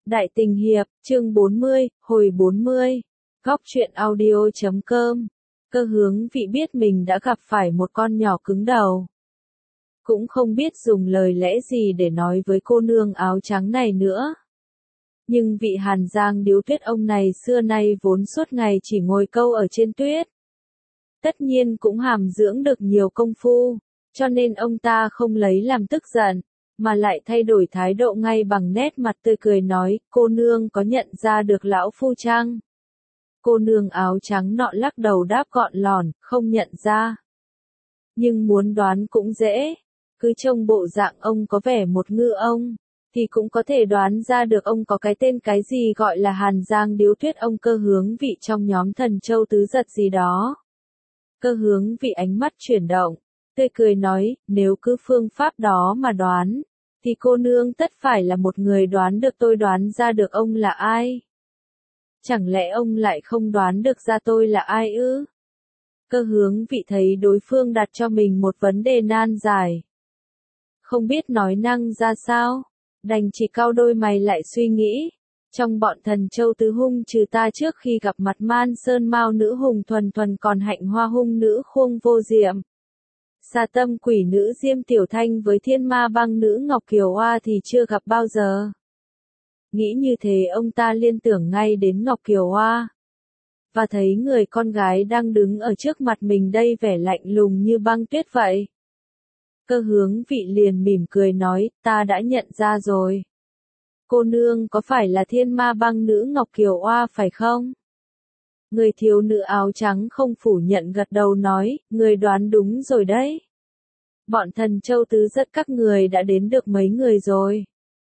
Đại tình hiệp, chương 40, hồi 40. Góc truyện audio.com. Cơ hướng vị biết mình đã gặp phải một con nhỏ cứng đầu. Cũng không biết dùng lời lẽ gì để nói với cô nương áo trắng này nữa. Nhưng vị Hàn Giang Điếu Tuyết ông này xưa nay vốn suốt ngày chỉ ngồi câu ở trên tuyết. Tất nhiên cũng hàm dưỡng được nhiều công phu, cho nên ông ta không lấy làm tức giận, mà lại thay đổi thái độ ngay bằng nét mặt tươi cười nói, cô nương có nhận ra được lão phu chăng? Cô nương áo trắng nọ lắc đầu đáp gọn lòn, không nhận ra. Nhưng muốn đoán cũng dễ, cứ trông bộ dạng ông có vẻ một ngư ông, thì cũng có thể đoán ra được ông có cái tên cái gì gọi là Hàn Giang Điếu Tuyết ông Cơ hướng vị trong nhóm Thần Châu Tứ Giật gì đó. Cơ hướng vị ánh mắt chuyển động, tươi cười nói, nếu cứ phương pháp đó mà đoán, thì cô nương tất phải là một người đoán được tôi đoán ra được ông là ai. Chẳng lẽ ông lại không đoán được ra tôi là ai ư? Cơ hướng vị thấy đối phương đặt cho mình một vấn đề nan giải. Không biết nói năng ra sao, đành chỉ cau đôi mày lại suy nghĩ. Trong bọn Thần Châu Tứ Hung trừ ta trước khi gặp mặt Man Sơn Mao nữ hùng thuần thuần còn Hạnh Hoa hung nữ Khuông Vô Diệm. Xà Tâm quỷ nữ Diêm Tiểu Thanh với Thiên Ma băng nữ Ngọc Kiều Hoa thì chưa gặp bao giờ. Nghĩ như thế ông ta liên tưởng ngay đến Ngọc Kiều Hoa. Và thấy người con gái đang đứng ở trước mặt mình đây vẻ lạnh lùng như băng tuyết vậy. Cơ hướng vị liền mỉm cười nói, ta đã nhận ra rồi. Cô nương có phải là Thiên Ma băng nữ Ngọc Kiều Hoa phải không? Người thiếu nữ áo trắng không phủ nhận gật đầu nói, người đoán đúng rồi đấy. Bọn Thần Châu Tứ Giật các người đã đến được mấy người rồi.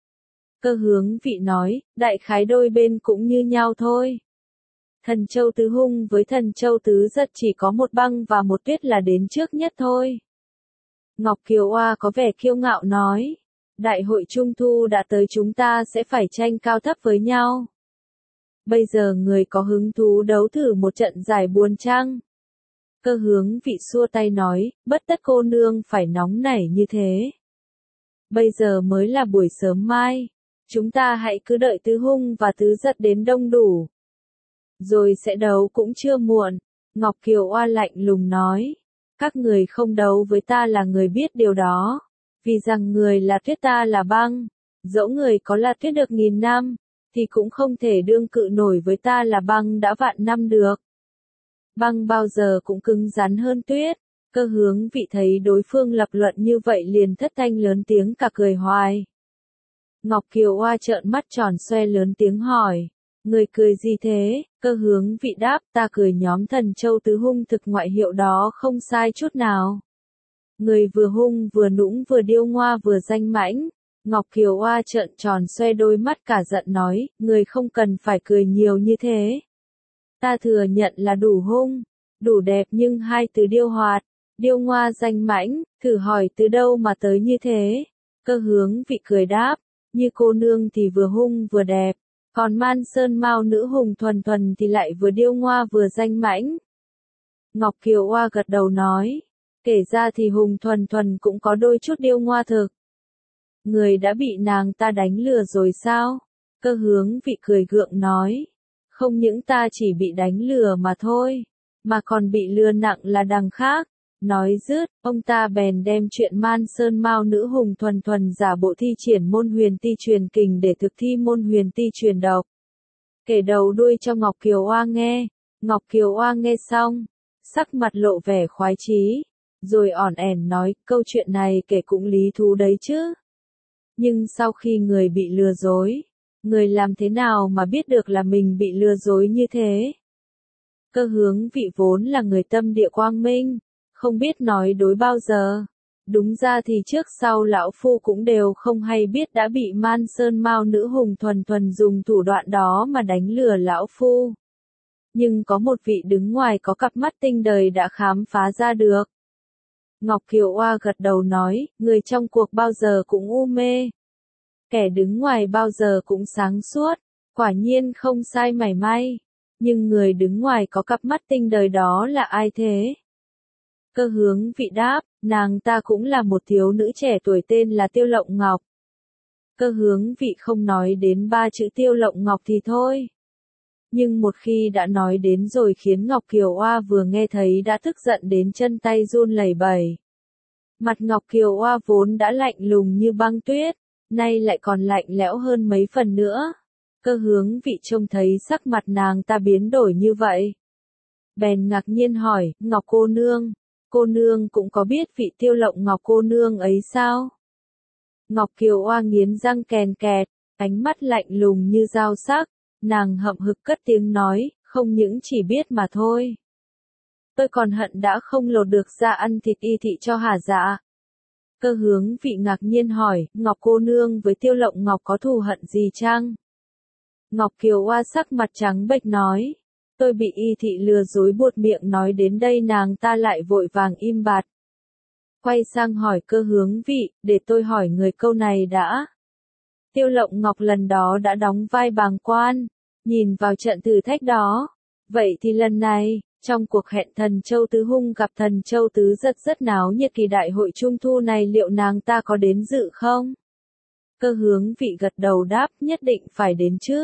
Cơ hướng vị nói, đại khái đôi bên cũng như nhau thôi. Thần Châu Tứ Hung với Thần Châu Tứ Giật chỉ có một băng và một tuyết là đến trước nhất thôi. Ngọc Kiều Hoa có vẻ kiêu ngạo nói, đại hội Trung Thu đã tới chúng ta sẽ phải tranh cao thấp với nhau. Bây giờ người có hứng thú đấu thử một trận giải buồn chăng? Cơ hướng vị xua tay nói, bất tất cô nương phải nóng nảy như thế. Bây giờ mới là buổi sớm mai, chúng ta hãy cứ đợi Tứ Hung và Tứ Giật đến đông đủ. Rồi sẽ đấu cũng chưa muộn, Ngọc Kiều Hoa lạnh lùng nói. Các người không đấu với ta là người biết điều đó, vì rằng người là tuyết ta là băng, dẫu người có là tuyết được 1000 năm, thì cũng không thể đương cự nổi với ta là băng đã vạn năm được. Băng bao giờ cũng cứng rắn hơn tuyết. Cơ hướng vị thấy đối phương lập luận như vậy liền thất thanh lớn tiếng cả cười hoài. Ngọc Kiều Hoa trợn mắt tròn xoe lớn tiếng hỏi, người cười gì thế? Cơ hướng vị đáp, ta cười nhóm Thần Châu Tứ Hung thực ngoại hiệu đó không sai chút nào. Người vừa hung vừa nũng vừa điêu ngoa vừa danh mãnh. Ngọc Kiều Hoa trợn tròn xoe đôi mắt cả giận nói, người không cần phải cười nhiều như thế. Ta thừa nhận là đủ hung, đủ đẹp nhưng hai từ điêu hoạt, điêu ngoa danh mãnh, thử hỏi từ đâu mà tới như thế? Cơ hướng vị cười đáp, như cô nương thì vừa hung vừa đẹp, còn Man Sơn Mao nữ hùng thuần thuần thì lại vừa điêu ngoa vừa danh mãnh. Ngọc Kiều Hoa gật đầu nói, kể ra thì hùng thuần thuần cũng có đôi chút điêu ngoa thực. Người đã bị nàng ta đánh lừa rồi sao? Cơ hướng vị cười gượng nói, không những ta chỉ bị đánh lừa mà thôi, mà còn bị lừa nặng là đằng khác. Nói dứt, ông ta bèn đem chuyện Man Sơn Mao nữ hùng thuần thuần giả bộ thi triển môn huyền ti truyền kình để thực thi môn huyền ti truyền độc. Kể đầu đuôi cho Ngọc Kiều Hoa nghe. Ngọc Kiều Hoa nghe xong, sắc mặt lộ vẻ khoái chí, rồi ỏn ẻn nói, câu chuyện này kể cũng lý thú đấy chứ. Nhưng sau khi người bị lừa dối, người làm thế nào mà biết được là mình bị lừa dối như thế? Cơ hướng vị vốn là người tâm địa quang minh, không biết nói đối bao giờ. Đúng ra thì trước sau lão phu cũng đều không hay biết đã bị Man Sơn Mao nữ hùng thuần thuần dùng thủ đoạn đó mà đánh lừa lão phu. Nhưng có một vị đứng ngoài có cặp mắt tinh đời đã khám phá ra được. Ngọc Kiều Hoa gật đầu nói, người trong cuộc bao giờ cũng u mê. Kẻ đứng ngoài bao giờ cũng sáng suốt, quả nhiên không sai mảy may. Nhưng người đứng ngoài có cặp mắt tinh đời đó là ai thế? Cơ hướng vị đáp, nàng ta cũng là một thiếu nữ trẻ tuổi tên là Tiêu Lộng Ngọc. Cơ Hướng Vị không nói đến ba chữ Tiêu Lộng Ngọc thì thôi. Nhưng một khi đã nói đến rồi khiến Ngọc Kiều Oa vừa nghe thấy đã tức giận đến chân tay run lẩy bẩy. Mặt Ngọc Kiều Oa vốn đã lạnh lùng như băng tuyết, nay lại còn lạnh lẽo hơn mấy phần nữa. Cơ Hướng Vị trông thấy sắc mặt nàng ta biến đổi như vậy. Bèn ngạc nhiên hỏi, Ngọc cô nương cũng có biết vị Tiêu Lộng Ngọc cô nương ấy sao? Ngọc Kiều Oa nghiến răng kèn kẹt, ánh mắt lạnh lùng như dao sắc, nàng hậm hực cất tiếng nói, không những chỉ biết mà thôi. Tôi còn hận đã không lột được ra ăn thịt y thị cho hả dạ. Cơ Hướng Vị ngạc nhiên hỏi, Ngọc cô nương với Tiêu Lộng Ngọc có thù hận gì chăng? Ngọc Kiều Oa sắc mặt trắng bệch nói, tôi bị y thị lừa dối buột miệng nói đến đây nàng ta lại vội vàng im bặt. Quay sang hỏi Cơ Hướng Vị, để tôi hỏi người câu này đã. Tiêu Lộng Ngọc lần đó đã đóng vai bàng quan, nhìn vào trận thử thách đó. Vậy thì lần này, trong cuộc hẹn Thần Châu Tứ Hung gặp Thần Châu Tứ Giật rất náo nhiệt kỳ đại hội Trung Thu này liệu nàng ta có đến dự không? Cơ Hướng Vị gật đầu đáp, nhất định phải đến chứ.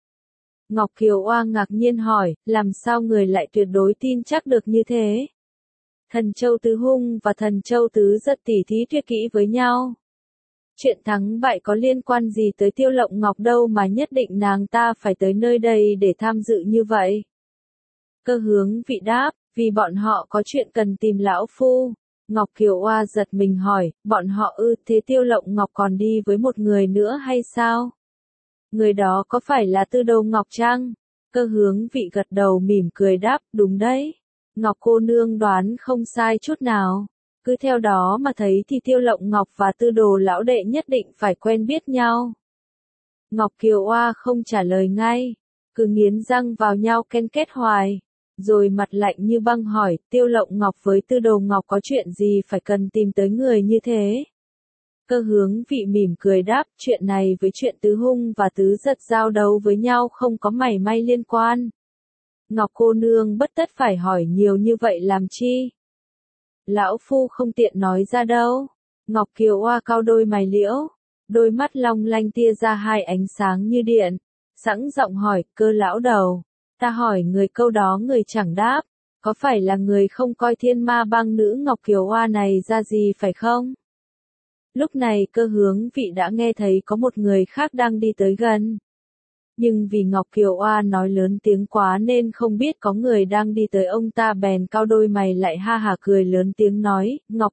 Ngọc Kiều Oa ngạc nhiên hỏi, làm sao người lại tuyệt đối tin chắc được như thế? Thần Châu Tứ Hung và Thần Châu Tứ Giật tỉ thí tuyệt kỹ với nhau. Chuyện thắng bại có liên quan gì tới Tiêu Lộng Ngọc đâu mà nhất định nàng ta phải tới nơi đây để tham dự như vậy? Cơ Hướng Vị đáp, vì bọn họ có chuyện cần tìm lão phu. Ngọc Kiều Oa giật mình hỏi, bọn họ thế Tiêu Lộng Ngọc còn đi với một người nữa hay sao? Người đó có phải là Tư Đầu Ngọc chăng? Cơ Hướng Vị gật đầu mỉm cười đáp, đúng đấy. Ngọc cô nương đoán không sai chút nào. Cứ theo đó mà thấy thì Tiêu Lộng Ngọc và Tư Đồ lão đệ nhất định phải quen biết nhau. Ngọc Kiều Oa không trả lời ngay, cứ nghiến răng vào nhau ken két hoài, rồi mặt lạnh như băng hỏi, Tiêu Lộng Ngọc với Tư Đồ Ngọc có chuyện gì phải cần tìm tới người như thế? Cơ Hướng Vị mỉm cười đáp, chuyện này với chuyện Tứ Hung và Tứ Giật giao đấu với nhau không có mảy may liên quan. Ngọc cô nương bất tất phải hỏi nhiều như vậy làm chi? Lão phu không tiện nói ra đâu. Ngọc Kiều Oa cau đôi mày liễu, đôi mắt long lanh tia ra hai ánh sáng như điện, sẵn giọng hỏi, Cơ lão đầu, ta hỏi người câu đó người chẳng đáp, có phải là người không coi Thiên Ma Bang nữ Ngọc Kiều Oa này ra gì phải không? Lúc này Cơ Hướng Vị đã nghe thấy có một người khác đang đi tới gần. Nhưng vì Ngọc Kiều Oa nói lớn tiếng quá nên không biết có người đang đi tới ông ta bèn cau đôi mày lại ha hả cười lớn tiếng nói, Ngọc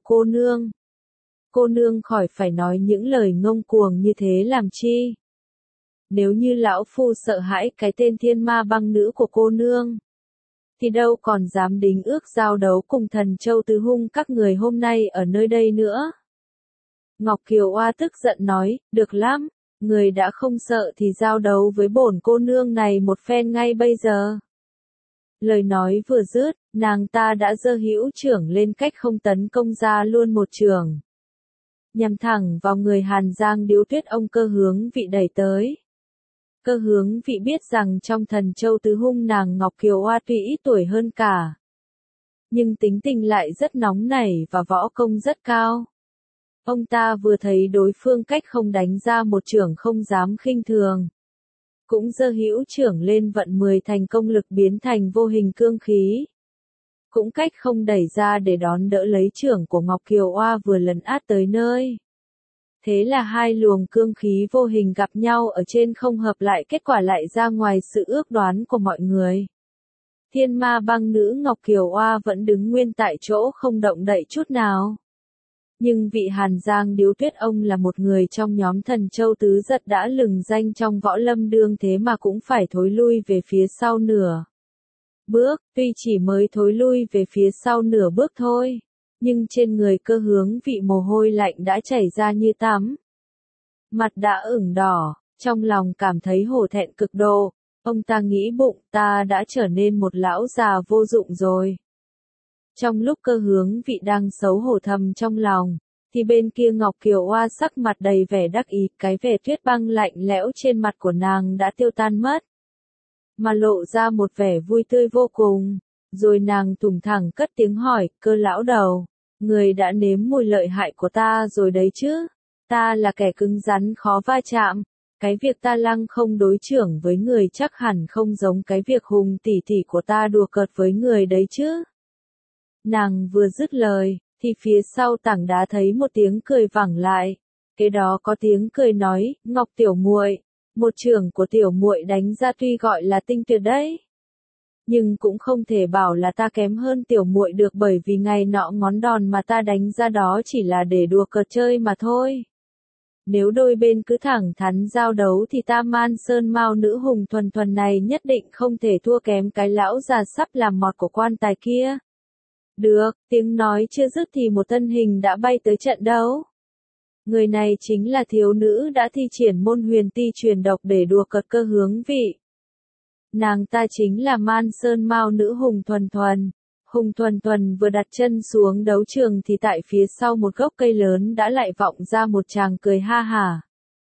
cô nương khỏi phải nói những lời ngông cuồng như thế làm chi. Nếu như lão phu sợ hãi cái tên Thiên Ma Bang nữ của cô nương, thì đâu còn dám đính ước giao đấu cùng Thần Châu Tứ Hung các người hôm nay ở nơi đây nữa. Ngọc Kiều Oa tức giận nói, được lắm. Người đã không sợ thì giao đấu với bổn cô nương này một phen ngay bây giờ. Lời nói vừa dứt, nàng ta đã giơ hữu chưởng lên cách không tấn công ra luôn một chưởng, nhằm thẳng vào người Hàn Giang Điếu Tuyết ông Cơ Hướng Vị đẩy tới. Cơ Hướng Vị biết rằng trong Thần Châu Tứ Hung nàng Ngọc Kiều Oa tuy ít tuổi hơn cả, nhưng tính tình lại rất nóng nảy và võ công rất cao. Ông ta vừa thấy đối phương cách không đánh ra một chưởng không dám khinh thường, cũng giơ hữu chưởng lên vận 10 thành công lực biến thành vô hình cương khí, cũng cách không đẩy ra để đón đỡ lấy chưởng của Ngọc Kiều Oa vừa lấn át tới nơi. Thế là hai luồng cương khí vô hình gặp nhau ở trên không hợp lại, kết quả lại ra ngoài sự ước đoán của mọi người. Thiên Ma Bang nữ Ngọc Kiều Oa vẫn đứng nguyên tại chỗ không động đậy chút nào. Nhưng vị Hàn Giang Điếu Tuyết ông là một người trong nhóm Thần Châu Tứ Giật đã lừng danh trong võ lâm đương thế mà cũng phải thối lui về phía sau nửa bước, tuy chỉ mới thối lui về phía sau nửa bước thôi, nhưng trên người Cơ Hướng Vị mồ hôi lạnh đã chảy ra như tắm. Mặt đã ửng đỏ, trong lòng cảm thấy hổ thẹn cực độ, ông ta nghĩ bụng ta đã trở nên một lão già vô dụng rồi. Trong lúc Cơ Hướng Vị đang xấu hổ thầm trong lòng, thì bên kia Ngọc Kiều Oa sắc mặt đầy vẻ đắc ý, cái vẻ tuyết băng lạnh lẽo trên mặt của nàng đã tiêu tan mất, mà lộ ra một vẻ vui tươi vô cùng. Rồi nàng thủng thẳng cất tiếng hỏi, Cơ lão đầu, người đã nếm mùi lợi hại của ta rồi đấy chứ? Ta là kẻ cứng rắn khó va chạm. Cái việc ta lăng không đối chưởng với người chắc hẳn không giống cái việc Hùng tỷ tỷ của ta đùa cợt với người đấy chứ. Nàng vừa dứt lời, thì phía sau tảng đá thấy một tiếng cười vẳng lại. Kế đó có tiếng cười nói, Ngọc tiểu muội, một chưởng của tiểu muội đánh ra tuy gọi là tinh tuyệt đấy, nhưng cũng không thể bảo là ta kém hơn tiểu muội được, bởi vì ngày nọ ngón đòn mà ta đánh ra đó chỉ là để đùa cợt chơi mà thôi. Nếu đôi bên cứ thẳng thắn giao đấu thì ta Man Sơn Mao nữ Hùng Thuần Thuần này nhất định không thể thua kém cái lão già sắp làm mọt của quan tài kia. Được, tiếng nói chưa dứt thì một thân hình đã bay tới trận đấu. Người này chính là thiếu nữ đã thi triển môn huyền ti truyền độc để đùa cợt Cơ Hướng Vị. Nàng ta chính là Man Sơn Mao nữ Hùng Thuần Thuần. Hùng Thuần Thuần vừa đặt chân xuống đấu trường thì tại phía sau một gốc cây lớn đã lại vọng ra một tràng cười ha hả.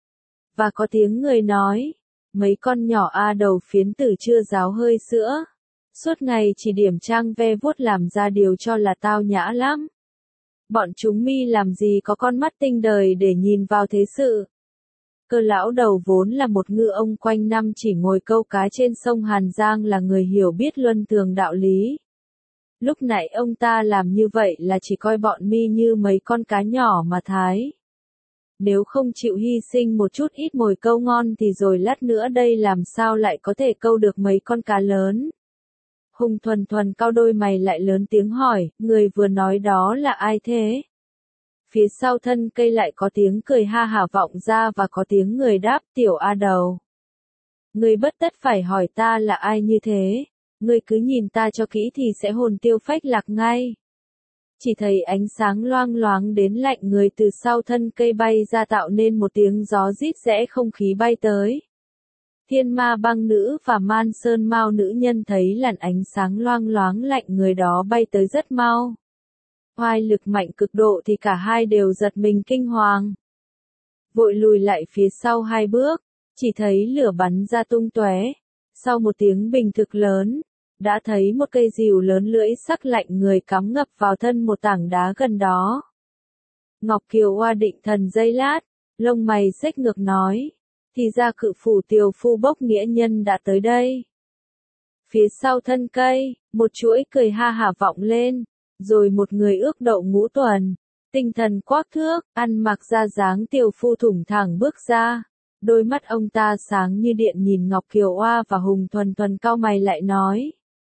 Và có tiếng người nói, mấy con nhỏ a đầu phiến tử chưa ráo hơi sữa. Suốt ngày chỉ điểm trang ve vuốt làm ra điều cho là tao nhã lắm. Bọn chúng mi làm gì có con mắt tinh đời để nhìn vào thế sự. Cơ lão đầu vốn là một ngư ông quanh năm chỉ ngồi câu cá trên sông Hàn Giang, là người hiểu biết luân thường đạo lý. Lúc nãy ông ta làm như vậy là chỉ coi bọn mi như mấy con cá nhỏ mà thái. Nếu không chịu hy sinh một chút ít mồi câu ngon thì rồi lát nữa đây làm sao lại có thể câu được mấy con cá lớn. Hùng Thuần Thuần cau đôi mày lại lớn tiếng hỏi, người vừa nói đó là ai thế? Phía sau thân cây lại có tiếng cười ha hả vọng ra và có tiếng người đáp, tiểu a đầu. Ngươi bất tất phải hỏi ta là ai như thế, ngươi cứ nhìn ta cho kỹ thì sẽ hồn tiêu phách lạc ngay. Chỉ thấy ánh sáng loang loáng đến lạnh người từ sau thân cây bay ra tạo nên một tiếng gió rít rẽ không khí bay tới. Thiên ma băng nữ và Man Sơn Mao nữ nhân thấy làn ánh sáng loang loáng lạnh người đó bay tới rất mau. Oai lực mạnh cực độ thì cả hai đều giật mình kinh hoàng. Vội lùi lại phía sau hai bước, chỉ thấy lửa bắn ra tung tóe. Sau một tiếng bình thực lớn, đã thấy một cây rìu lớn lưỡi sắc lạnh người cắm ngập vào thân một tảng đá gần đó. Ngọc Kiều Oa định thần giây lát, lông mày xếch ngược nói, thì ra cự phủ tiều phu bốc nghĩa nhân đã tới đây. Phía sau thân cây, một chuỗi cười ha hả vọng lên, rồi một người ước độ ngũ tuần, tinh thần quắc thước, ăn mặc ra dáng tiều phu thủng thẳng bước ra. Đôi mắt ông ta sáng như điện nhìn Ngọc Kiều Oa và Hùng Thuần Thuần cau mày lại nói.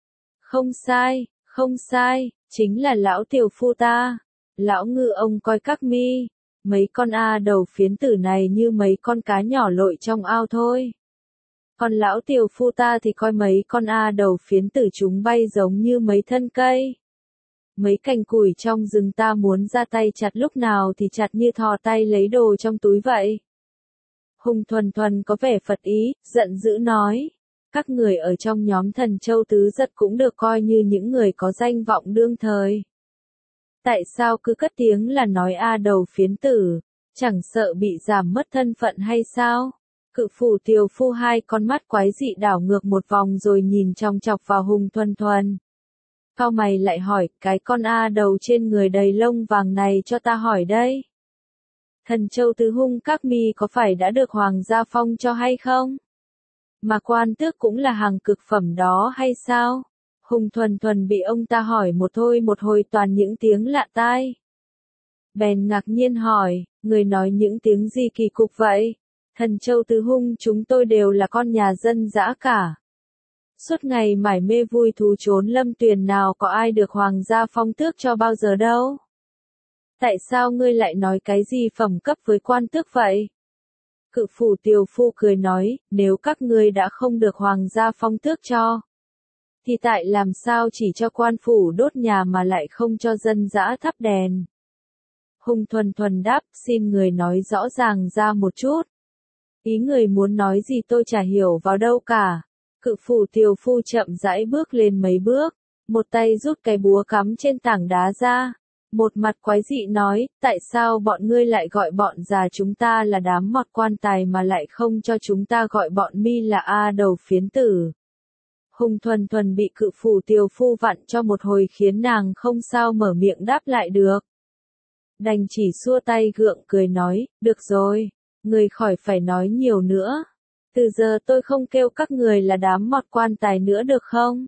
Không sai, chính là lão tiều phu ta. Lão ngư ông coi các mi, mấy con a đầu phiến tử này như mấy con cá nhỏ lội trong ao thôi. Còn lão tiều phu ta thì coi mấy con a đầu phiến tử chúng bay giống như mấy thân cây. Mấy cành củi trong rừng ta muốn ra tay chặt lúc nào thì chặt như thò tay lấy đồ trong túi vậy. Hùng Thuần Thuần có vẻ phật ý, giận dữ nói. Các người ở trong nhóm Thần Châu Tứ Giật cũng được coi như những người có danh vọng đương thời. Tại sao cứ cất tiếng là nói a đầu phiến tử, chẳng sợ bị giảm mất thân phận hay sao? Cự phủ tiều phu hai con mắt quái dị đảo ngược một vòng rồi nhìn chòng chọc vào Hùng Thuần Thuần. Cau mày lại hỏi, cái con a đầu trên người đầy lông vàng này cho ta hỏi đây. Thần Châu Tứ Hung các mi có phải đã được Hoàng gia phong cho hay không? Mà quan tước cũng là hàng cực phẩm đó hay sao? Hùng Thuần Thuần bị ông ta hỏi một thôi một hồi toàn những tiếng lạ tai. Bèn ngạc nhiên hỏi, người nói những tiếng gì kỳ cục vậy? Thần Châu Tứ Hung chúng tôi đều là con nhà dân dã cả. Suốt ngày mải mê vui thú trốn lâm tuyền, nào có ai được Hoàng gia phong tước cho bao giờ đâu. Tại sao ngươi lại nói cái gì phẩm cấp với quan tước vậy? Cự phủ tiều phu cười nói, nếu các ngươi đã không được Hoàng gia phong tước cho, thì tại làm sao chỉ cho quan phủ đốt nhà mà lại không cho dân dã thắp đèn? Hùng Thuần Thuần đáp, xin người nói rõ ràng ra một chút. Ý người muốn nói gì tôi chả hiểu vào đâu cả. Cự phủ tiều phu chậm rãi bước lên mấy bước, một tay rút cái búa cắm trên tảng đá ra. Một mặt quái dị nói, tại sao bọn ngươi lại gọi bọn già chúng ta là đám mọt quan tài mà lại không cho chúng ta gọi bọn mi là a đầu phiến tử? Hùng Thuần Thuần bị cự phủ tiều phu vặn cho một hồi khiến nàng không sao mở miệng đáp lại được. đành chỉ xua tay gượng cười nói, được rồi, người khỏi phải nói nhiều nữa. Từ giờ tôi không kêu các người là đám mọt quan tài nữa được không?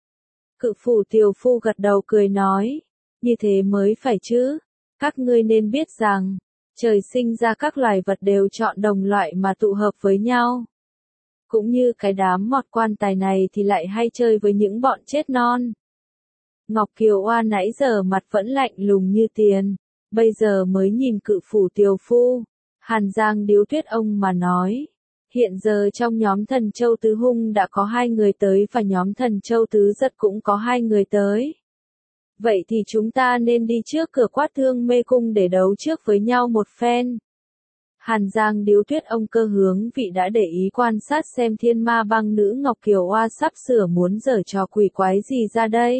Cự phủ tiều phu gật đầu cười nói, như thế mới phải chứ. Các ngươi nên biết rằng, trời sinh ra các loài vật đều chọn đồng loại mà tụ hợp với nhau. Cũng như cái đám mọt quan tài này thì lại hay chơi với những bọn chết non. Ngọc Kiều Oa nãy giờ mặt vẫn lạnh lùng như tiền, bây giờ mới nhìn cự phủ tiều phu, Hàn Giang điếu thuyết ông mà nói. Hiện giờ trong nhóm thần châu tứ hung đã có 2 người tới và nhóm thần châu tứ giật cũng có 2 người tới. Vậy thì chúng ta nên đi trước cửa Quát Thương Mê Cung để đấu trước với nhau một phen. Hàn Giang điếu thuyết ông Cơ Hướng Vị đã để ý quan sát xem thiên ma băng nữ Ngọc Kiều Oa sắp sửa muốn giở trò quỷ quái gì ra đây.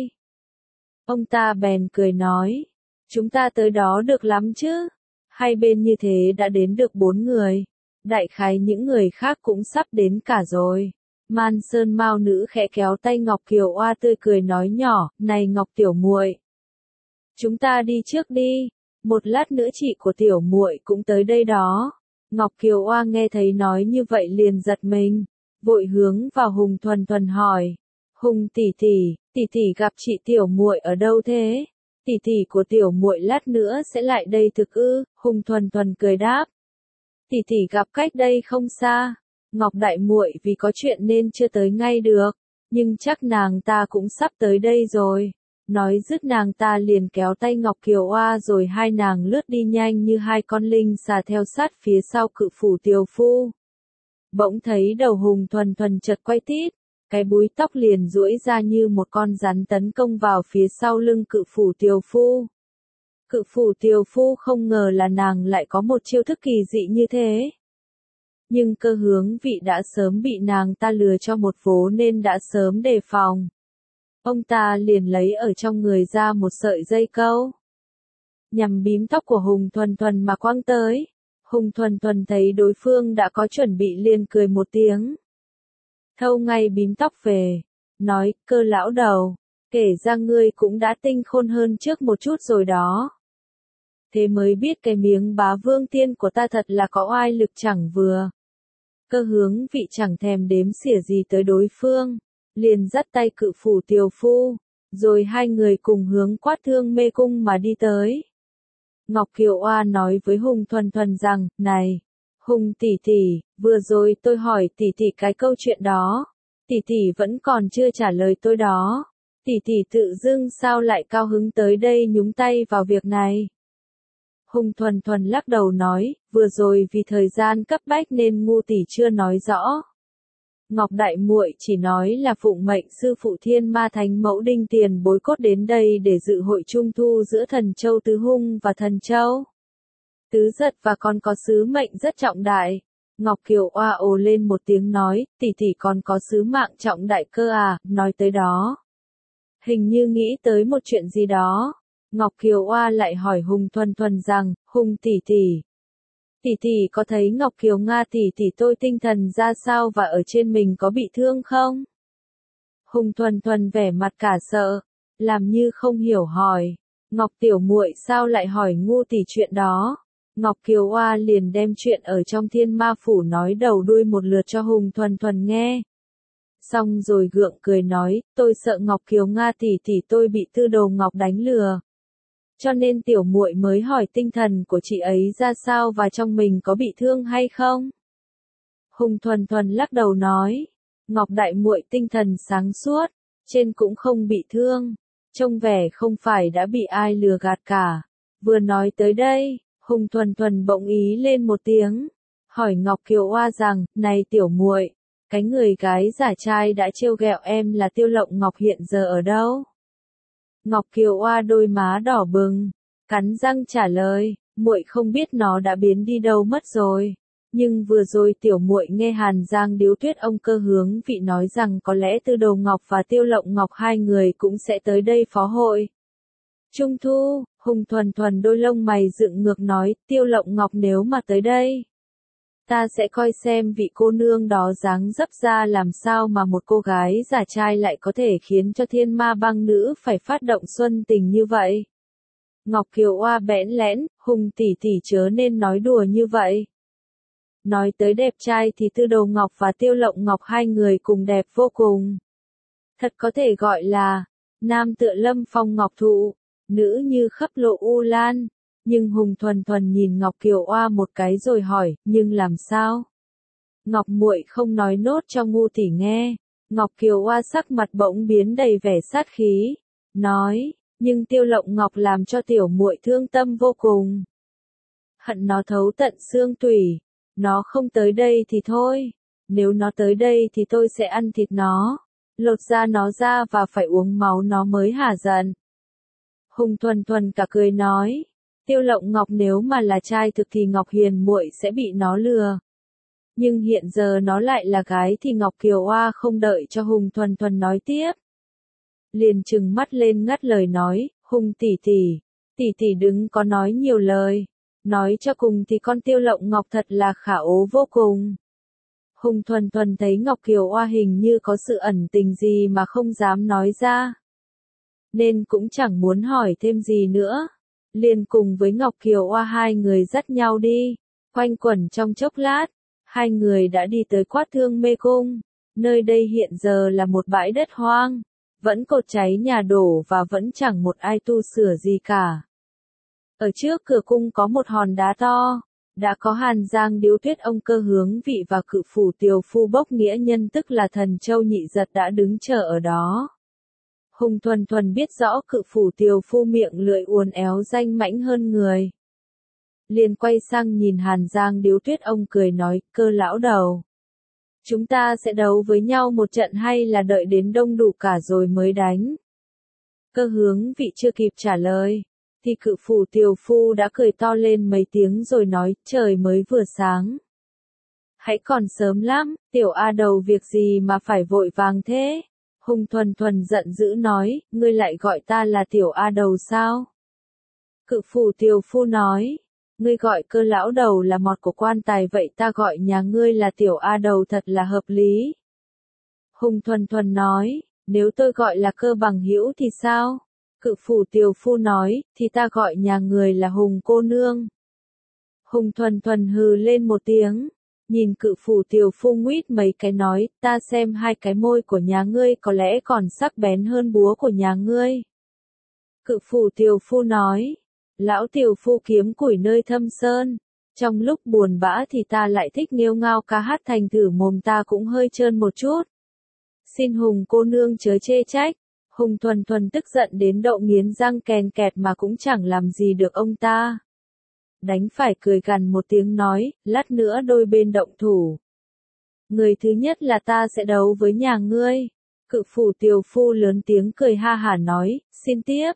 Ông ta bèn cười nói, chúng ta tới đó được lắm chứ. Hai bên như thế đã đến được 4 người. Đại khái những người khác cũng sắp đến cả rồi. Man Sơn Mao nữ khẽ kéo tay Ngọc Kiều Oa tươi cười nói nhỏ, này Ngọc tiểu muội, chúng ta đi trước đi, một lát nữa chị của tiểu muội cũng tới đây đó. Ngọc Kiều Oa nghe thấy nói như vậy liền giật mình, vội hướng vào Hùng Thuần Thuần hỏi, Hùng tỷ tỷ gặp chị tiểu muội ở đâu thế? Tỷ tỷ của tiểu muội lát nữa sẽ lại đây thực ư? Hùng Thuần Thuần cười đáp, tỷ tỷ gặp cách đây không xa. Ngọc đại muội vì có chuyện nên chưa tới ngay được, nhưng chắc nàng ta cũng sắp tới đây rồi. Nói dứt nàng ta liền kéo tay Ngọc Kiều Oa rồi hai nàng lướt đi nhanh như hai con linh xà theo sát phía sau cự phủ tiều phu. Bỗng thấy đầu Hùng Thuần Thuần chợt quay tít, cái búi tóc liền duỗi ra như một con rắn tấn công vào phía sau lưng cự phủ tiều phu. Cự phủ tiều phu không ngờ là nàng lại có một chiêu thức kỳ dị như thế. Nhưng Cơ Hướng Vị đã sớm bị nàng ta lừa cho một vố nên đã sớm đề phòng. Ông ta liền lấy ở trong người ra một sợi dây câu, nhằm bím tóc của Hùng Thuần Thuần mà quăng tới. Hùng Thuần Thuần thấy đối phương đã có chuẩn bị liền cười một tiếng, thâu ngay bím tóc về, nói, Cơ lão đầu, kể ra ngươi cũng đã tinh khôn hơn trước một chút rồi đó. Thế mới biết cái miếng bá vương tiên của ta thật là có oai lực chẳng vừa. Cơ Hướng Vị chẳng thèm đếm xỉa gì tới đối phương, liền dắt tay cự phủ tiều phu, rồi hai người cùng hướng Quát Thương Mê Cung mà đi tới. Ngọc Kiều Oa nói với Hùng Thuần Thuần rằng, này, Hùng tỷ tỷ, vừa rồi tôi hỏi tỷ tỷ cái câu chuyện đó, tỷ tỷ vẫn còn chưa trả lời tôi đó, tỷ tỷ tự dưng sao lại cao hứng tới đây nhúng tay vào việc này. Hùng Thuần Thuần lắc đầu nói, vừa rồi vì thời gian cấp bách nên ngu tỷ chưa nói rõ. Ngọc đại muội chỉ nói là phụng mệnh sư phụ Thiên Ma Thánh Mẫu Đinh Tiền Bối cốt đến đây để dự hội trung thu giữa thần châu Tứ Hung và thần châu Tứ Giật và còn có sứ mệnh rất trọng đại. Ngọc Kiều Oa ồ lên một tiếng nói, tỷ tỷ còn có sứ mạng trọng đại cơ à, nói tới đó. Hình như nghĩ tới một chuyện gì đó. Ngọc Kiều Oa lại hỏi Hùng Thuần Thuần rằng, Hùng tỷ tỷ có thấy Ngọc Kiều Nga tỷ tỷ tôi tinh thần ra sao và ở trên mình có bị thương không? Hùng Thuần Thuần vẻ mặt cả sợ, làm như không hiểu hỏi, Ngọc tiểu muội sao lại hỏi ngu tỷ chuyện đó? Ngọc Kiều Oa liền đem chuyện ở trong Thiên Ma Phủ nói đầu đuôi một lượt cho Hùng Thuần Thuần nghe. Xong rồi gượng cười nói, tôi sợ Ngọc Kiều Nga tỷ tỷ tôi bị Tư Đồ Ngọc đánh lừa. Cho nên tiểu muội mới hỏi tinh thần của chị ấy ra sao và trong mình có bị thương hay không? Hùng Thuần Thuần lắc đầu nói, Ngọc đại muội tinh thần sáng suốt, trên cũng không bị thương, trông vẻ không phải đã bị ai lừa gạt cả. Vừa nói tới đây, Hùng Thuần Thuần bỗng ý lên một tiếng, hỏi Ngọc Kiều Oa rằng, này tiểu muội, cái người gái giả trai đã trêu ghẹo em là Tiêu Lộng Ngọc hiện giờ ở đâu? Ngọc Kiều Oa đôi má đỏ bừng, cắn răng trả lời, muội không biết nó đã biến đi đâu mất rồi. Nhưng vừa rồi tiểu muội nghe Hàn Giang điếu thuyết ông Cơ Hướng Vị nói rằng có lẽ Tư Đồ Ngọc và Tiêu Lộng Ngọc hai người cũng sẽ tới đây phó hội Trung thu. Hùng Thuần Thuần đôi lông mày dựng ngược nói, Tiêu Lộng Ngọc nếu mà tới đây, ta sẽ coi xem vị cô nương đó dáng dấp ra làm sao mà một cô gái giả trai lại có thể khiến cho Thiên Ma băng nữ phải phát động xuân tình như vậy. Ngọc Kiều Oa bẽn lẽn, Hùng tỷ tỷ chớ nên nói đùa như vậy. Nói tới đẹp trai thì Tư Đồ Ngọc và Tiêu Lộng Ngọc hai người cùng đẹp vô cùng. Thật có thể gọi là, nam tựa lâm phong ngọc thụ, nữ như khắp lộ u lan. Nhưng Hùng Thuần Thuần nhìn Ngọc Kiều Oa một cái rồi hỏi, nhưng làm sao? Ngọc muội không nói nốt cho ngu tỷ nghe. Ngọc Kiều Oa sắc mặt bỗng biến đầy vẻ sát khí, nói, nhưng Tiêu Lộng Ngọc làm cho tiểu muội thương tâm vô cùng. Hận nó thấu tận xương tủy, nó không tới đây thì thôi, nếu nó tới đây thì tôi sẽ ăn thịt nó, lột da nó ra và phải uống máu nó mới hả giận. Hùng Thuần Thuần cả cười nói, Tiêu Lộng Ngọc nếu mà là trai thực thì Ngọc Hiền muội sẽ bị nó lừa. Nhưng hiện giờ nó lại là gái thì Ngọc Kiều Oa không đợi cho Hùng Thuần Thuần nói tiếp. Liền trừng mắt lên ngắt lời nói, Hùng tỷ tỷ đừng có nói nhiều lời. Nói cho cùng thì con Tiêu Lộng Ngọc thật là khả ố vô cùng. Hùng Thuần Thuần thấy Ngọc Kiều Oa hình như có sự ẩn tình gì mà không dám nói ra. Nên cũng chẳng muốn hỏi thêm gì nữa. Liền cùng với Ngọc Kiều Oa hai người dắt nhau đi. Quanh quẩn trong chốc lát, hai người đã đi tới Quát Thương Mê Cung. Nơi đây hiện giờ là một bãi đất hoang. Vẫn cột cháy nhà đổ và vẫn chẳng một ai tu sửa gì cả. Ở trước cửa cung có một hòn đá to, đã có Hàn Giang Điếu Tuyết ông Cơ Hướng Vị và cự phủ Tiều Phu Bốc Nghĩa Nhân tức là Thần Châu Nhị Giật đã đứng chờ ở đó. Hùng Thuần Thuần biết rõ cự phủ Tiều Phu miệng lưỡi uốn éo danh mãnh hơn người. Liền quay sang nhìn Hàn Giang Điếu Tuyết ông cười nói, Cơ lão đầu. Chúng ta sẽ đấu với nhau một trận hay là đợi đến đông đủ cả rồi mới đánh? Cơ Hướng Vị chưa kịp trả lời, thì cự phủ Tiều Phu đã cười to lên mấy tiếng rồi nói, trời mới vừa sáng. Hãy còn sớm lắm, tiểu a đầu việc gì mà phải vội vàng thế? Hùng Thuần Thuần giận dữ nói, ngươi lại gọi ta là tiểu a đầu sao? Cự phủ Tiều Phu nói, ngươi gọi Cơ lão đầu là mọt của quan tài vậy ta gọi nhà ngươi là tiểu a đầu thật là hợp lý. Hùng Thuần Thuần nói, nếu tôi gọi là Cơ bằng hữu thì sao? Cự phủ Tiều Phu nói, thì ta gọi nhà người là Hùng cô nương. Hùng Thuần Thuần hừ lên một tiếng, nhìn cự phủ Tiều Phu nguýt mấy cái nói, ta xem hai cái môi của nhà ngươi có lẽ còn sắc bén hơn búa của nhà ngươi. Cự phủ Tiều Phu nói, lão Tiều Phu kiếm củi nơi thâm sơn, trong lúc buồn bã thì ta lại thích nghêu ngao ca hát thành thử mồm ta cũng hơi trơn một chút. Xin Hùng cô nương chớ chê trách. Hùng Thuần Thuần tức giận đến độ nghiến răng kèn kẹt mà cũng chẳng làm gì được ông ta. Đánh phải cười gằn một tiếng nói, lát nữa đôi bên động thủ. Người thứ nhất là ta sẽ đấu với nhà ngươi. Cự phủ Tiều Phu lớn tiếng cười ha hả nói, xin tiếp.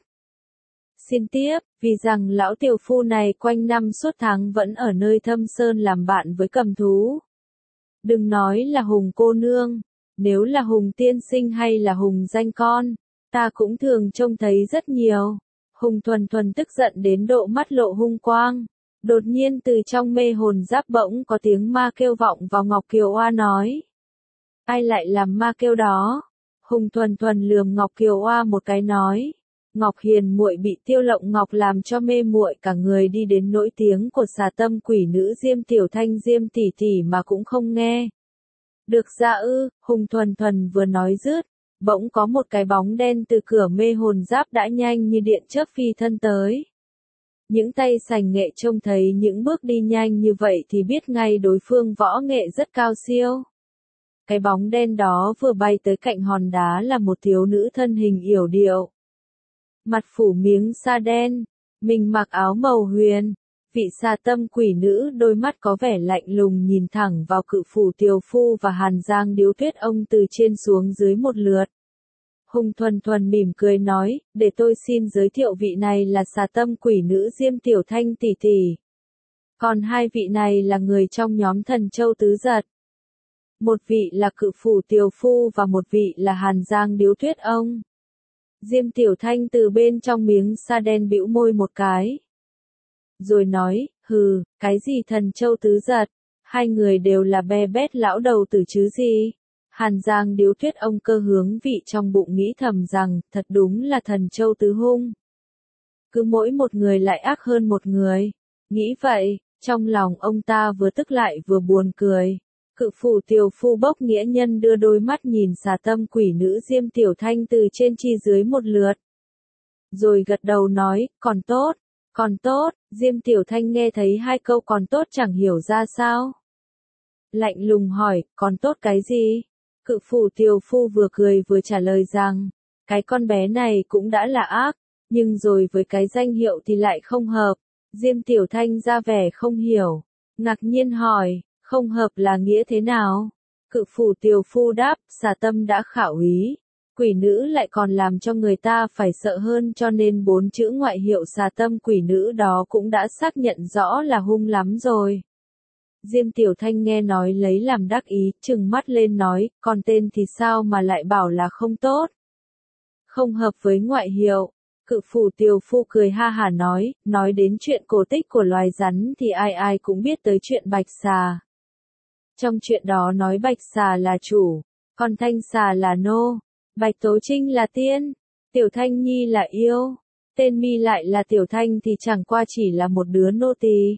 Xin tiếp, vì rằng lão Tiều Phu này quanh năm suốt tháng vẫn ở nơi thâm sơn làm bạn với cầm thú. Đừng nói là Hùng cô nương, nếu là Hùng tiên sinh hay là Hùng danh con. Ta cũng thường trông thấy rất nhiều. Hùng Thuần Thuần tức giận đến độ mắt lộ hung quang. Đột nhiên từ trong mê hồn giáp bỗng có tiếng ma kêu vọng vào Ngọc Kiều Oa nói. Ai lại làm ma kêu đó? Hùng Thuần Thuần lườm Ngọc Kiều Oa một cái nói. Ngọc Hiền muội bị Tiêu Lộng Ngọc làm cho mê muội cả người đi đến nỗi tiếng của xà tâm quỷ nữ Diêm Tiểu Thanh Diêm tỷ tỷ mà cũng không nghe. Được ra ư? Hùng Thuần Thuần vừa nói dứt. Bỗng có một cái bóng đen từ cửa mê hồn giáp đã nhanh như điện chớp phi thân tới. Những tay sành nghệ trông thấy những bước đi nhanh như vậy thì biết ngay đối phương võ nghệ rất cao siêu. Cái bóng đen đó vừa bay tới cạnh hòn đá là một thiếu nữ thân hình yểu điệu. Mặt phủ miếng sa đen, mình mặc áo màu huyền. Vị xà tâm quỷ nữ đôi mắt có vẻ lạnh lùng nhìn thẳng vào cự phủ Tiều Phu và Hàn Giang Điếu Tuyết ông từ trên xuống dưới một lượt. Hùng Thuần Thuần mỉm cười nói, để tôi xin giới thiệu vị này là xà tâm quỷ nữ Diêm Tiểu Thanh tỷ tỷ. Còn hai vị này là người trong nhóm Thần Châu Tứ Giật. Một vị là cự phủ Tiều Phu và một vị là Hàn Giang Điếu Tuyết ông. Diêm Tiểu Thanh từ bên trong miếng sa đen bĩu môi một cái. Rồi nói, hừ, cái gì Thần Châu Tứ Giật, hai người đều là be bét lão đầu tử chứ gì. Hàn Giang Điếu Tuyết ông Cơ Hướng Vị trong bụng nghĩ thầm rằng, thật đúng là Thần Châu Tứ Hung. cứ mỗi một người lại ác hơn một người. Nghĩ vậy, trong lòng ông ta vừa tức lại vừa buồn cười. Cự phủ tiều phu bốc nghĩa nhân đưa đôi mắt nhìn xà tâm quỷ nữ Diêm Tiểu Thanh từ trên chi dưới một lượt. Rồi gật đầu nói, còn tốt, còn tốt. Diêm Tiểu Thanh nghe thấy hai câu còn tốt chẳng hiểu ra sao. Lạnh lùng hỏi, còn tốt cái gì? Cự phủ tiều phu vừa cười vừa trả lời rằng, cái con bé này cũng đã là ác, nhưng rồi với cái danh hiệu thì lại không hợp. Diêm Tiểu Thanh ra vẻ không hiểu, ngạc nhiên hỏi, không hợp là nghĩa thế nào? Cự phủ tiều phu đáp, xà tâm đã khảo ý, quỷ nữ lại còn làm cho người ta phải sợ hơn, cho nên 4 chữ ngoại hiệu xà tâm quỷ nữ đó cũng đã xác nhận rõ là hung lắm rồi. Diêm Tiểu Thanh nghe nói lấy làm đắc ý, trừng mắt lên nói, còn tên thì sao mà lại bảo là không tốt? Không hợp với ngoại hiệu. Cự phủ tiều phu cười ha hả nói đến chuyện cổ tích của loài rắn thì ai ai cũng biết tới chuyện bạch xà. Trong chuyện đó nói bạch xà là chủ, còn thanh xà là nô, bạch tố trinh là tiên, tiểu thanh nhi là yêu, tên mi lại là tiểu thanh thì chẳng qua chỉ là một đứa nô tỳ.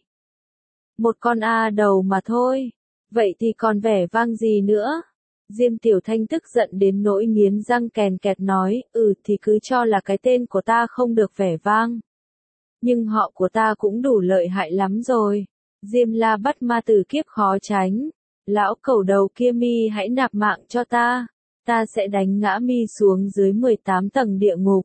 Một con A đầu mà thôi, vậy thì còn vẻ vang gì nữa? Diêm Tiểu Thanh tức giận đến nỗi nghiến răng kèn kẹt nói, thì cứ cho là cái tên của ta không được vẻ vang. Nhưng họ của ta cũng đủ lợi hại lắm rồi. Diêm La bắt ma tử kiếp khó tránh. Lão cẩu đầu kia mi hãy nạp mạng cho ta sẽ đánh ngã mi xuống dưới 18 tầng địa ngục.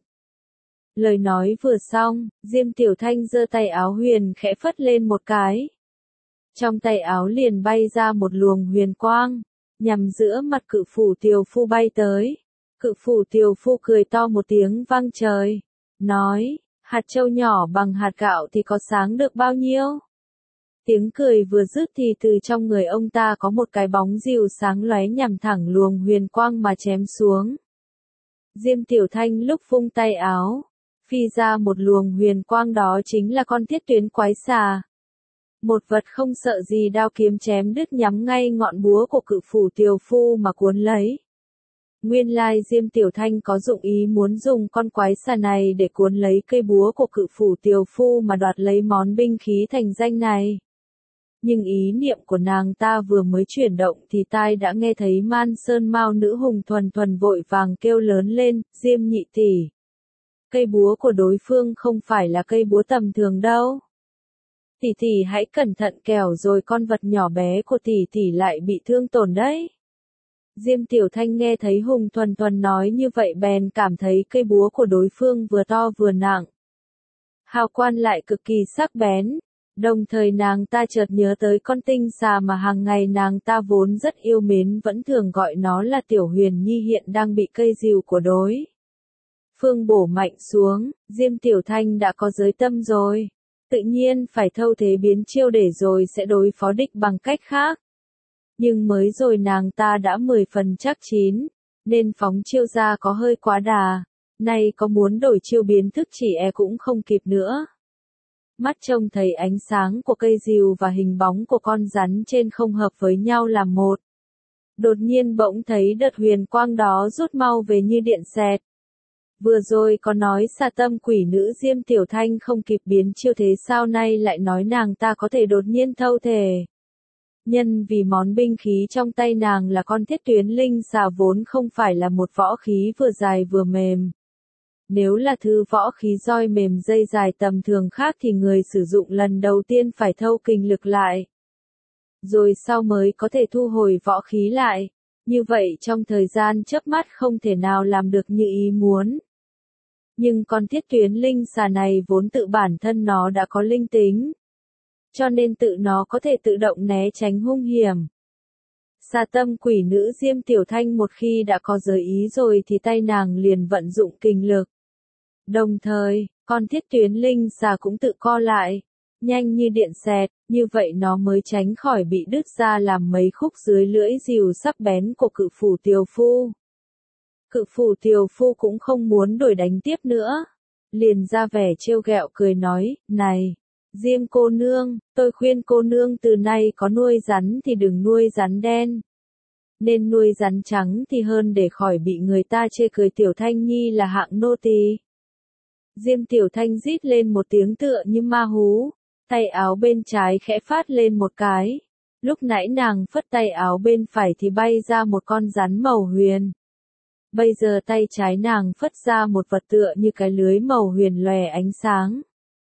Lời nói vừa xong, Diêm Tiểu Thanh giơ tay áo huyền khẽ phất lên một cái. Trong tay áo liền bay ra một luồng huyền quang, nhằm giữa mặt cự phủ tiều phu bay tới. Cự phủ tiều phu cười to một tiếng vang trời, nói, hạt châu nhỏ bằng hạt gạo thì có sáng được bao nhiêu? Tiếng cười vừa dứt thì từ trong người ông ta có một cái bóng dịu sáng lóe nhằm thẳng luồng huyền quang mà chém xuống. Diêm Tiểu Thanh lúc vung tay áo, phi ra một luồng huyền quang, đó chính là con thiết tuyến quái xà. Một vật không sợ gì đao kiếm chém đứt nhắm ngay ngọn búa của cự phủ tiều phu mà cuốn lấy. Nguyên lai Diêm Tiểu Thanh có dụng ý muốn dùng con quái xà này để cuốn lấy cây búa của cự phủ tiều phu mà đoạt lấy món binh khí thành danh này. Nhưng ý niệm của nàng ta vừa mới chuyển động thì tai đã nghe thấy Man Sơn Mao nữ hùng thuần thuần vội vàng kêu lớn lên, Diêm nhị tỷ. Cây búa của đối phương không phải là cây búa tầm thường đâu. Tỷ tỷ hãy cẩn thận kẻo rồi con vật nhỏ bé của tỷ tỷ lại bị thương tổn đấy. Diêm Tiểu Thanh nghe thấy Hùng Thuần Thuần nói như vậy bèn cảm thấy cây búa của đối phương vừa to vừa nặng. Hào quang lại cực kỳ sắc bén. Đồng thời nàng ta chợt nhớ tới con tinh xà mà hàng ngày nàng ta vốn rất yêu mến vẫn thường gọi nó là Tiểu Huyền Nhi hiện đang bị cây rìu của đối phương bổ mạnh xuống. Diêm Tiểu Thanh đã có giới tâm rồi. Tự nhiên phải thâu thế biến chiêu để rồi sẽ đối phó địch bằng cách khác. Nhưng mới rồi nàng ta đã 10 phần chắc chín, nên phóng chiêu ra có hơi quá đà, nay có muốn đổi chiêu biến thức chỉ cũng không kịp nữa. Mắt trông thấy ánh sáng của cây rìu và hình bóng của con rắn trên không hợp với nhau làm một. Đột nhiên bỗng thấy đợt huyền quang đó rút mau về như điện xẹt. Vừa rồi có nói xà tâm quỷ nữ Diêm Tiểu Thanh không kịp biến chiêu thế sao nay lại nói nàng ta có thể đột nhiên thâu thể. Nhân vì món binh khí trong tay nàng là con thiết tuyến linh xà vốn không phải là một võ khí vừa dài vừa mềm. Nếu là thứ võ khí roi mềm dây dài tầm thường khác thì người sử dụng lần đầu tiên phải thâu kình lực lại. Rồi sau mới có thể thu hồi võ khí lại. Như vậy trong thời gian chớp mắt không thể nào làm được như ý muốn. Nhưng con thiết tuyến linh xà này vốn tự bản thân nó đã có linh tính. Cho nên tự nó có thể tự động né tránh hung hiểm. Xà tâm quỷ nữ Diêm Tiểu Thanh một khi đã có giới ý rồi thì tay nàng liền vận dụng kình lực. Đồng thời, con thiết tuyến linh xà cũng tự co lại, nhanh như điện xẹt, như vậy nó mới tránh khỏi bị đứt ra làm mấy khúc dưới lưỡi rìu sắc bén của cự phủ tiều phu. Cự phủ tiều phu cũng không muốn đổi đánh tiếp nữa, liền ra vẻ trêu ghẹo cười nói, này, Diêm cô nương, tôi khuyên cô nương từ nay có nuôi rắn thì đừng nuôi rắn đen. Nên nuôi rắn trắng thì hơn để khỏi bị người ta chê cười Tiểu Thanh Nhi là hạng nô tỳ. Diêm Tiểu Thanh rít lên một tiếng tựa như ma hú, tay áo bên trái khẽ phát lên một cái. Lúc nãy nàng phất tay áo bên phải thì bay ra một con rắn màu huyền. Bây giờ tay trái nàng phất ra một vật tựa như cái lưới màu huyền lòe ánh sáng.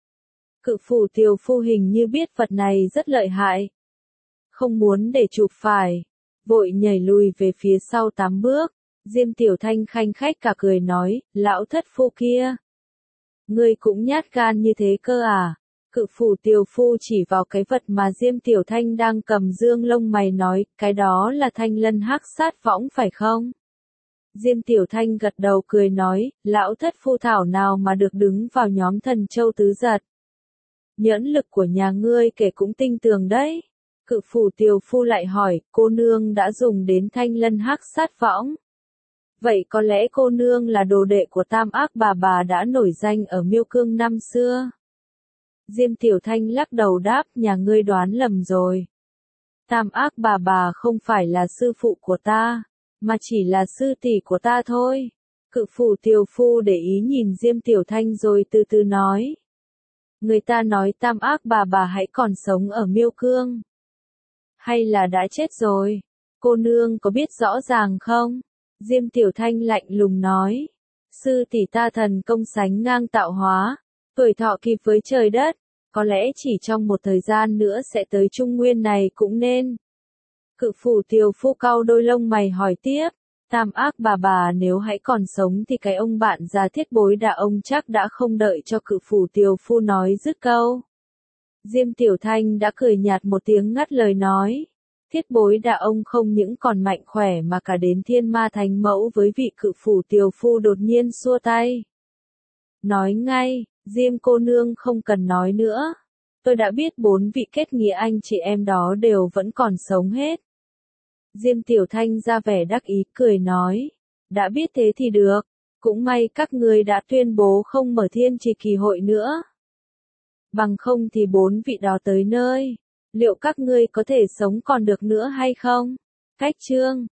Cự phủ Tiều Phu hình như biết vật này rất lợi hại. Không muốn để chụp phải, vội nhảy lùi về phía sau 8 bước. Diêm Tiểu Thanh khanh khách cả cười nói, lão thất phu kia. Ngươi cũng nhát gan như thế cơ à? Cự phủ Tiều Phu chỉ vào cái vật mà Diêm Tiểu Thanh đang cầm, dương lông mày nói, cái đó là thanh lân hắc sát võng phải không? Diêm Tiểu Thanh gật đầu cười nói, lão thất phu thảo nào mà được đứng vào nhóm thần châu tứ giật. Nhẫn lực của nhà ngươi kể cũng tinh tường đấy. Cự phủ Tiều Phu lại hỏi, cô nương đã dùng đến thanh lân hắc sát võng. Vậy có lẽ cô nương là đồ đệ của Tam Ác bà đã nổi danh ở Miêu Cương năm xưa. Diêm Tiểu Thanh lắc đầu đáp, nhà ngươi đoán lầm rồi. Tam Ác bà không phải là sư phụ của ta, mà chỉ là sư tỷ của ta thôi. Cự phủ Tiều Phu để ý nhìn Diêm Tiểu Thanh rồi từ từ nói. Người ta nói Tam Ác bà hãy còn sống ở Miêu Cương. Hay là đã chết rồi? Cô nương có biết rõ ràng không? Diêm Tiểu Thanh lạnh lùng nói. Sư tỷ ta thần công sánh ngang tạo hóa, tuổi thọ kịp với trời đất, có lẽ chỉ trong một thời gian nữa sẽ tới Trung Nguyên này cũng nên. Cự phủ Tiều Phu cau đôi lông mày hỏi tiếp. Tam Ác bà nếu hãy còn sống thì cái ông bạn già Thiết Bối Đà ông chắc đã không đợi cho cự phủ Tiều Phu nói dứt câu. Diêm Tiểu Thanh đã cười nhạt một tiếng ngắt lời nói. Thiết Bối Đà ông không những còn mạnh khỏe mà cả đến Thiên Ma Thánh Mẫu với vị cự phủ Tiều Phu đột nhiên xua tay. Nói ngay, Diêm cô nương không cần nói nữa. Tôi đã biết 4 vị kết nghĩa anh chị em đó đều vẫn còn sống hết. Diêm Tiểu Thanh ra vẻ đắc ý cười nói. Đã biết thế thì được, cũng may các ngươi đã tuyên bố không mở Thiên Trì Kỳ hội nữa. Bằng không thì 4 vị đó tới nơi, liệu các ngươi có thể sống còn được nữa hay không? Cách chương